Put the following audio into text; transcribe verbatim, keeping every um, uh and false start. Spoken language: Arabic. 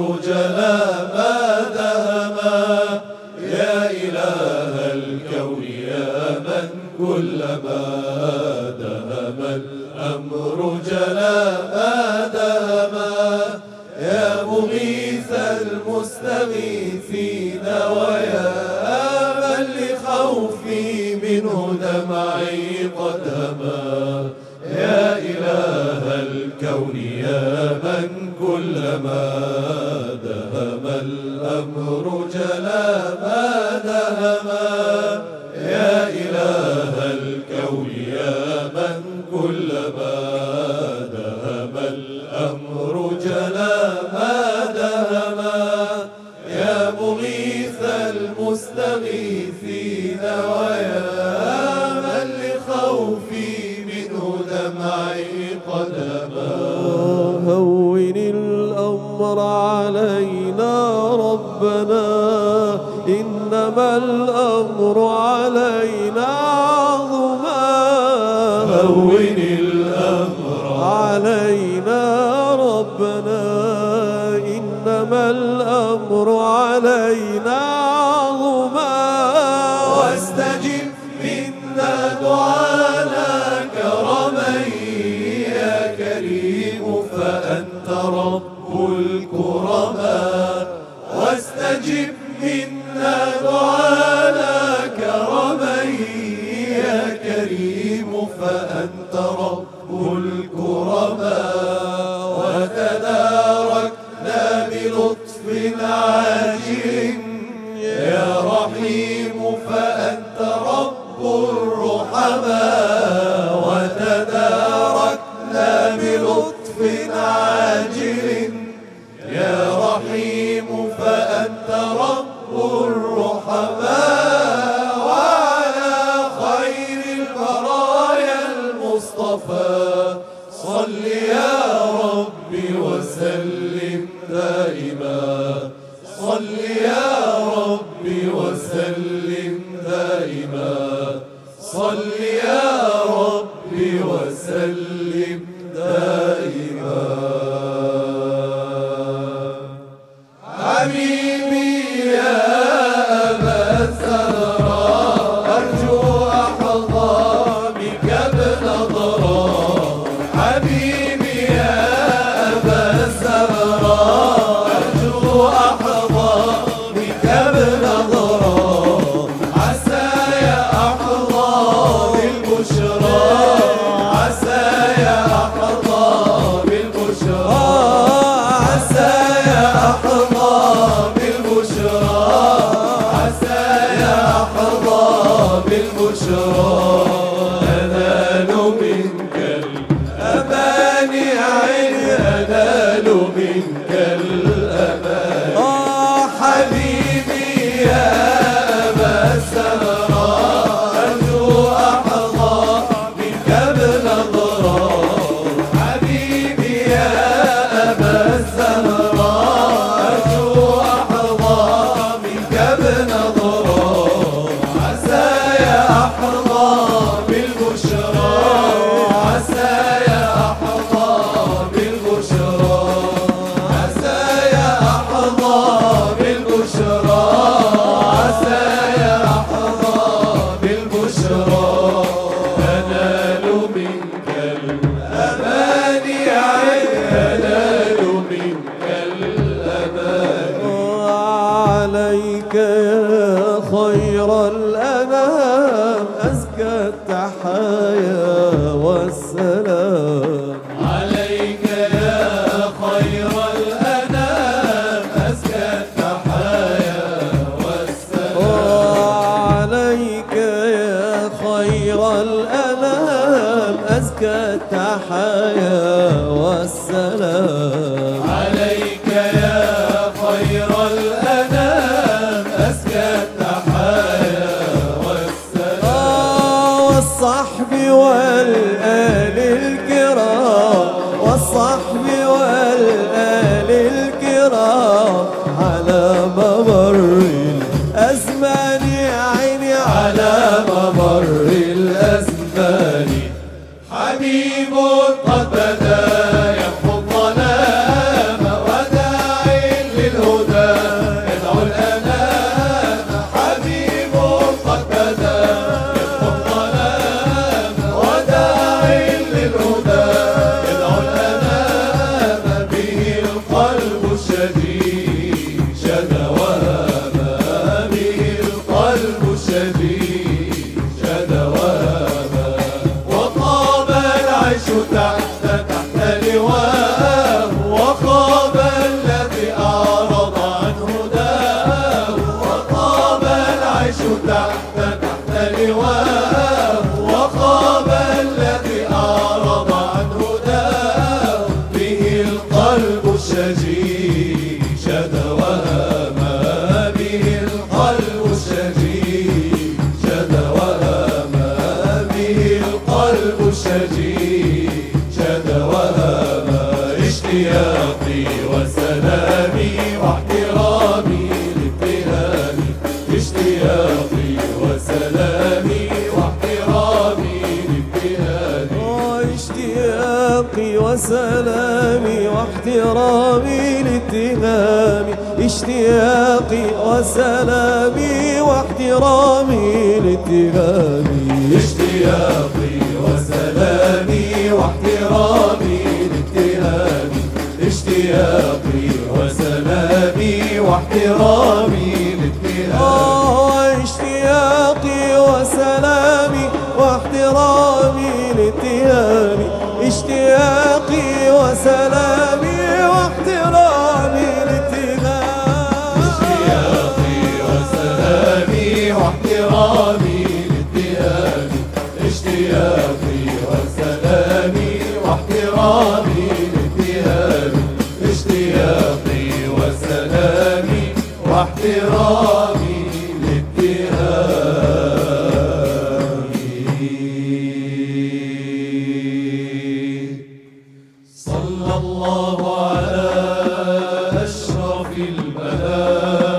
الأمر جلا ما دهما يا إله الكون يا من كلما دهم الأمر جلا ما دهما يا مغيث المستغيثين ويا من لخوفي منه دمعي قد هما يا إله الكون يا من كلما دهم الأمر جلا ما دهما يا إله الكون يا من كلما دهم الأمر جلا ما دهما يا مغيث المستغيثين ويا من لخوفي منه دمعي قد هما هون الأمر علينا ربنا إنما الأمر علينا عظما هون الأمر علينا ربنا إنما الأمر علينا عظما واستجب منا دعانا كرمي يا كريم فأنت رب الكرماء واستجب منا دعانا كرمي يا كريم فأنت رب الكرماء وتداركنا بلطف عاجل يا رحيم فأنت رب الرحماء وتداركنا بلطف عاجل يا رحيم فأنت رب الرحماء وعلى خير البرايا المصطفى صل يا ربي وسلم دائما صل يا ربي وسلم دائما صل يا ربي وسلم دائما حبيبي يا أبا الزهراء أرجو أحظى بك بنظرة حبيبي يا أبا الزهراء أرجو أحظى بك بنظرة عسى يا أحظى بالبشرى عسى يا أحظى بالبشرى عسى يا أحظى بالبشرى عسى يا أحظى بالبشرى أنال منك الأماني عيني أنال منك الأماني آه حبيبي يا أبا الزهراء أرجو أحظى منك بنظرة حبيبي يا أبا الزهراء أرجو أحظى منك بنظرة عسى يا أحظى بالبشرى عسى يا أحظى بالبشرى عسى يا أحظى بالبشرى عسى يا أحظى بالبشرى أنال منك الأماني أنال منك الأماني عليك يا خير الأنام أزكى التحايا والسلام عليك يا خير الأنام أزكى التحايا والسلام عليك يا خير الأنام أزكى التحايا والسلام عليك يا خير الأنام أزكى التحايا والسلام والصحب والآل الكرام والصحب والآل الكرام على ممر الأزمان عيني على ممر الأزمان حبيب قد بدا يمحو الظلام وداعي وسلامي واحترامي لاتهامي اشتياقي وسلامي واحترامي لاتهامي اشتياقي وسلامي واحترامي لاتهامي اشتياقي وسلامي واحترامي لاتهامي آه اشتياقي وسلامي واحترامي لاتهامي اشتياقي وسلامي واحترامي لاتهامي اشتياقي وسلامي واحترامي لاتهامي اشتياقي وسلامي واحترامي لاتهامي اشتياقي وسلامي واحترامي صلى الله على أشرف البلاء